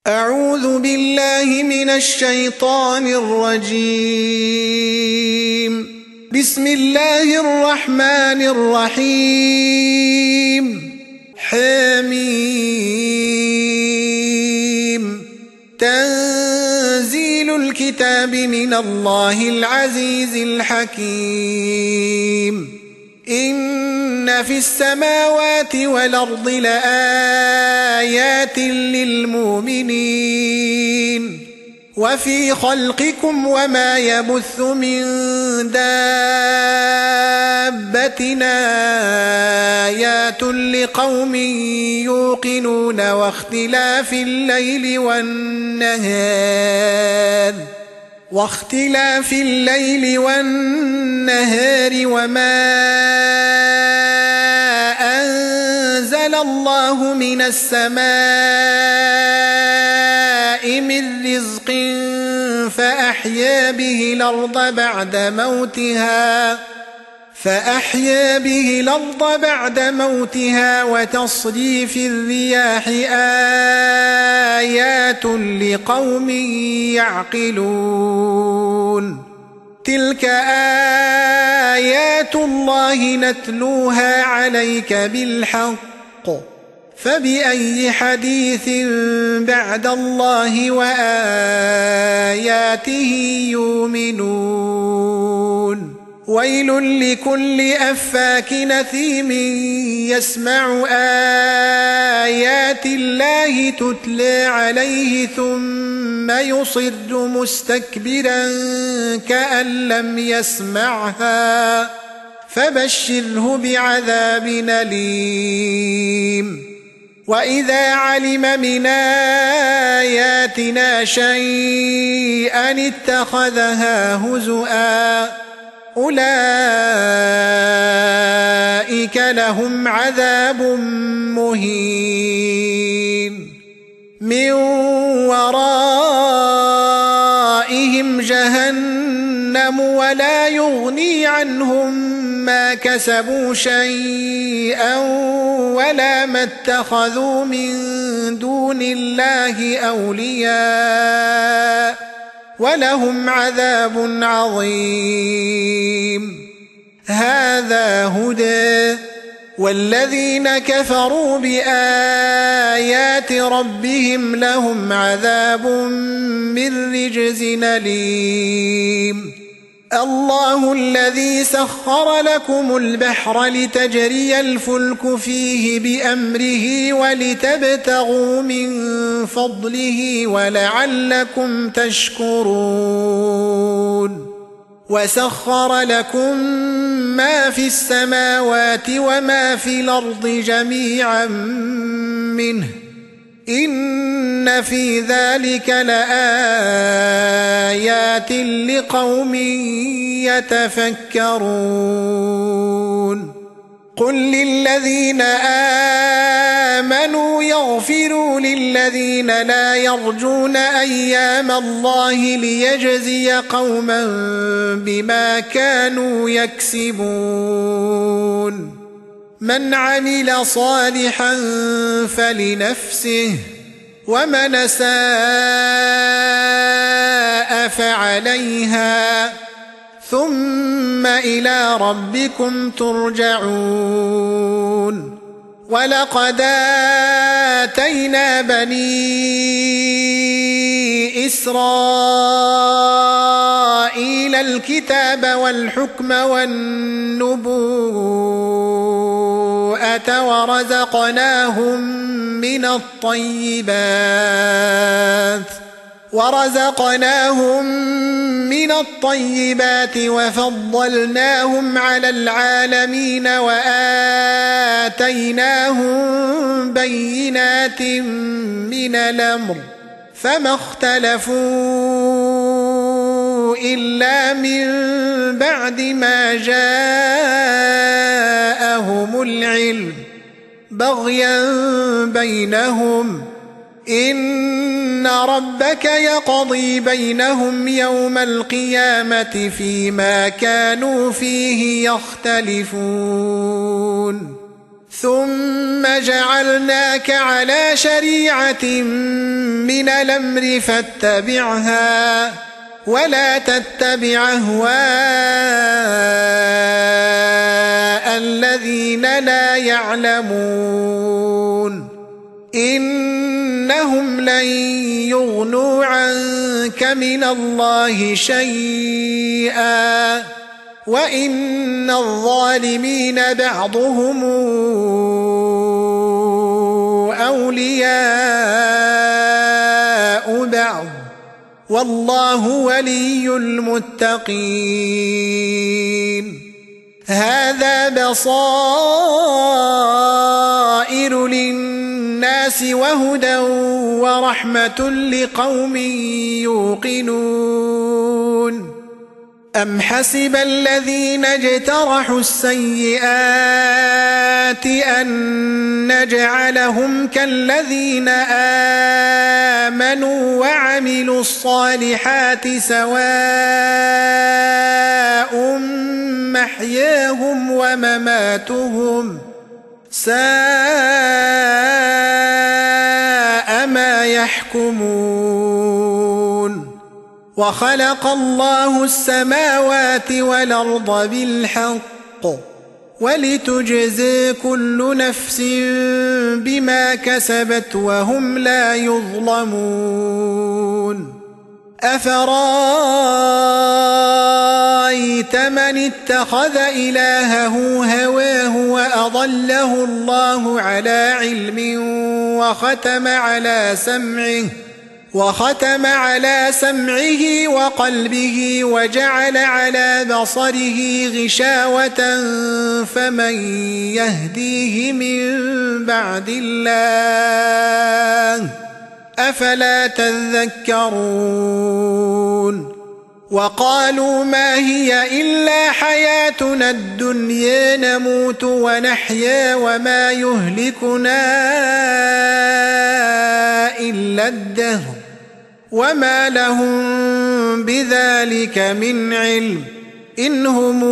أعوذ بالله من الشيطان الرجيم. بسم الله الرحمن الرحيم. حميم. تنزيل الكتاب من الله العزيز الحكيم. إن في السماوات والأرض لآيات للمؤمنين وفي خلقكم وما يبث من دابة آيات لقوم يوقنون واختلاف الليل والنهار وما أنزل الله من السماء من رزق فأحيا به الأرض بعد موتها وتصريف الرياح آيات لقوم يعقلون. تلك آيات الله نتلوها عليك بالحق فبأي حديث بعد الله وآياته يؤمنون. ويل لكل أفاك نثيم يسمع آيات الله تتلى عليه ثم يصر مستكبرا كأن لم يسمعها فبشره بعذاب أليم. وإذا علم من آياتنا شيئا اتخذها هزؤا أولئك لهم عذاب مهين. من ورائهم جهنم ولا يغني عنهم ما كسبوا شيئا ولا ما اتخذوا من دون الله أولياء ولهم عذاب عظيم. هذا هدى والذين كفروا بآيات ربهم لهم عذاب من رجز أليم. الله الذي سخر لكم البحر لتجري الفلك فيه بأمره ولتبتغوا من فضله ولعلكم تشكرون. وسخر لكم ما في السماوات وما في الأرض جميعا منه إن في ذلك لآيات لقوم يتفكرون. قل للذين آمنوا يغفروا للذين لا يرجون أيام الله ليجزي قوما بما كانوا يكسبون. من عمل صالحا فلنفسه ومن أساء فعليها ثم إلى ربكم ترجعون. ولقد آتينا بني إسرائيل الكتاب والحكم والنبوءة ورزقناهم من الطيبات وفضلناهم على العالمين وآتيناهم بينات من الأمر فما اختلفوا إلا من بعد ما جاءهم العلم بغيا بينهم. إن ربك يقضي بينهم يوم القيامة فيما كانوا فيه يختلفون. ثم جعلناك على شريعة من الأمر فاتبعها ولا تتبع أهواء الذين لا يعلمون إنهم لن يغنوا عنك من الله شيئا وإن الظالمين بعضهم أولياء بعض والله ولي المتقين هذا بصائر للناس وهدى ورحمة لقوم يوقنون أم حسب الذين اجترحوا السيئات أن نجعلهم كالذين آمنوا وعملوا الصالحات سواء محياهم ومماتهم ساء ما يحكمون وخلق الله السماوات والأرض بالحق ولتجزي كل نفس بما كسبت وهم لا يظلمون أفرأيت من اتخذ إلهه هواه وأضله الله على علم وختم على سمعه وقلبه وجعل على بصره غشاوة فمن يهديه من بعد الله أفلا تذكرون وقالوا ما هي إلا حياتنا الدنيا نموت ونحيا وما يهلكنا إلا الدهر وما لهم بذلك من علم إن هم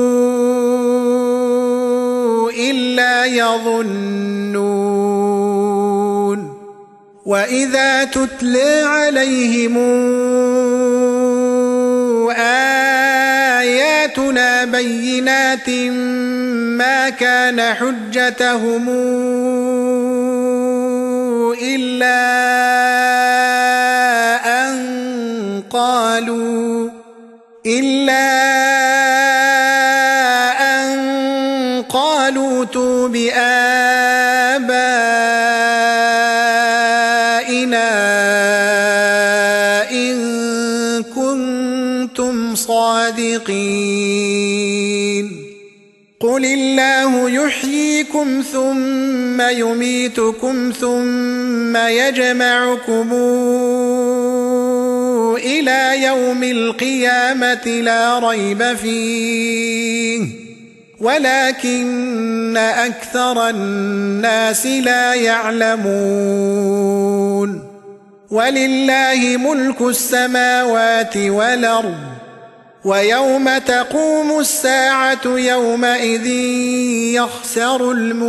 إلا يظنون وإذا تتلى عليهم آياتنا بينات ما كان حجتهم إلا أن قالوا ائتوا بآبائنا إن كنتم صادقين قل الله يحييكم ثم يميتكم ثم يجمعكم إلى يوم القيامة لا ريب فيه ولكن أكثر الناس لا يعلمون ولله ملك السماوات والأرض ويوم تقوم الساعة يومئذ يخسر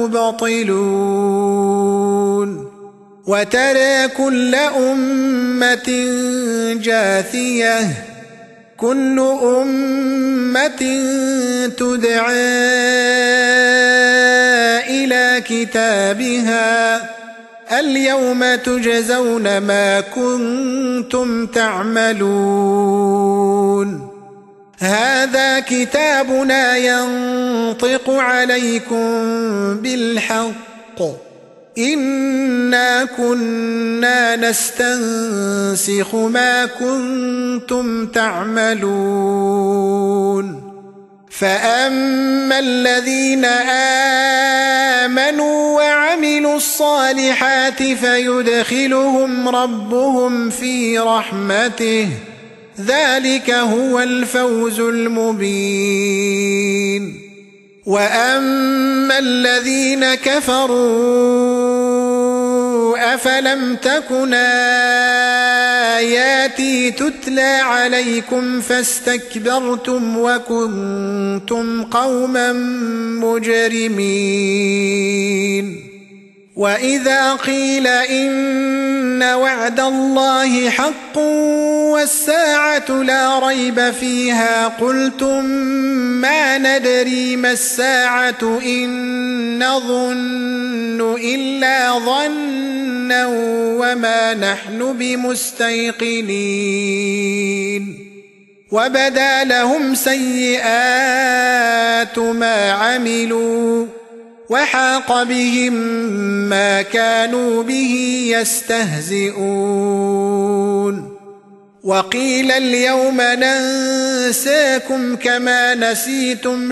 المبطلون وترى كل أمة جاثية كل أمة تدعى إلى كتابها اليوم تجزون ما كنتم تعملون هذا كتابنا ينطق عليكم بالحق إنا كنا نستنسخ ما كنتم تعملون فأما الذين آمنوا وعملوا الصالحات فيدخلهم ربهم في رحمته ذلك هو الفوز المبين وأما الذين كفروا أفلم تكن آياتي تتلى عليكم فاستكبرتم وكنتم قوما مجرمين وإذا قيل إن وعد الله حق والساعة لا ريب فيها قلتم ما ندري ما الساعة إن نظن إلا ظنا وما نحن بمستيقنين وبدا لهم سيئات ما عملوا وحاق بهم ما كانوا به يستهزئون وقيل اليوم ننساكم كما نسيتم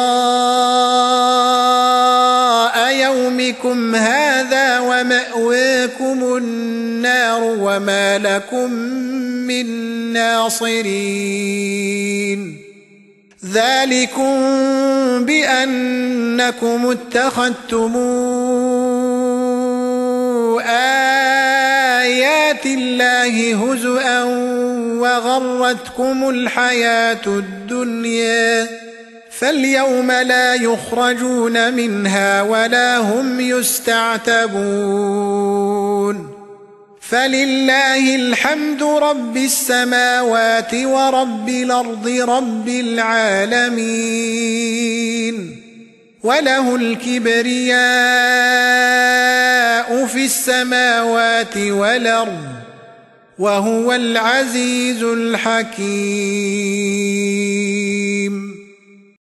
لقاء يومكم هذا ومأواكم النار وما لكم من ناصرين ذلكم بأنكم اتخذتم آيات الله هزؤا وغرتكم الحياة الدنيا فاليوم لا يخرجون منها ولا هم يستعتبون فلله الحمد رب السماوات ورب الأرض رب العالمين وله الكبرياء في السماوات والأرض وهو العزيز الحكيم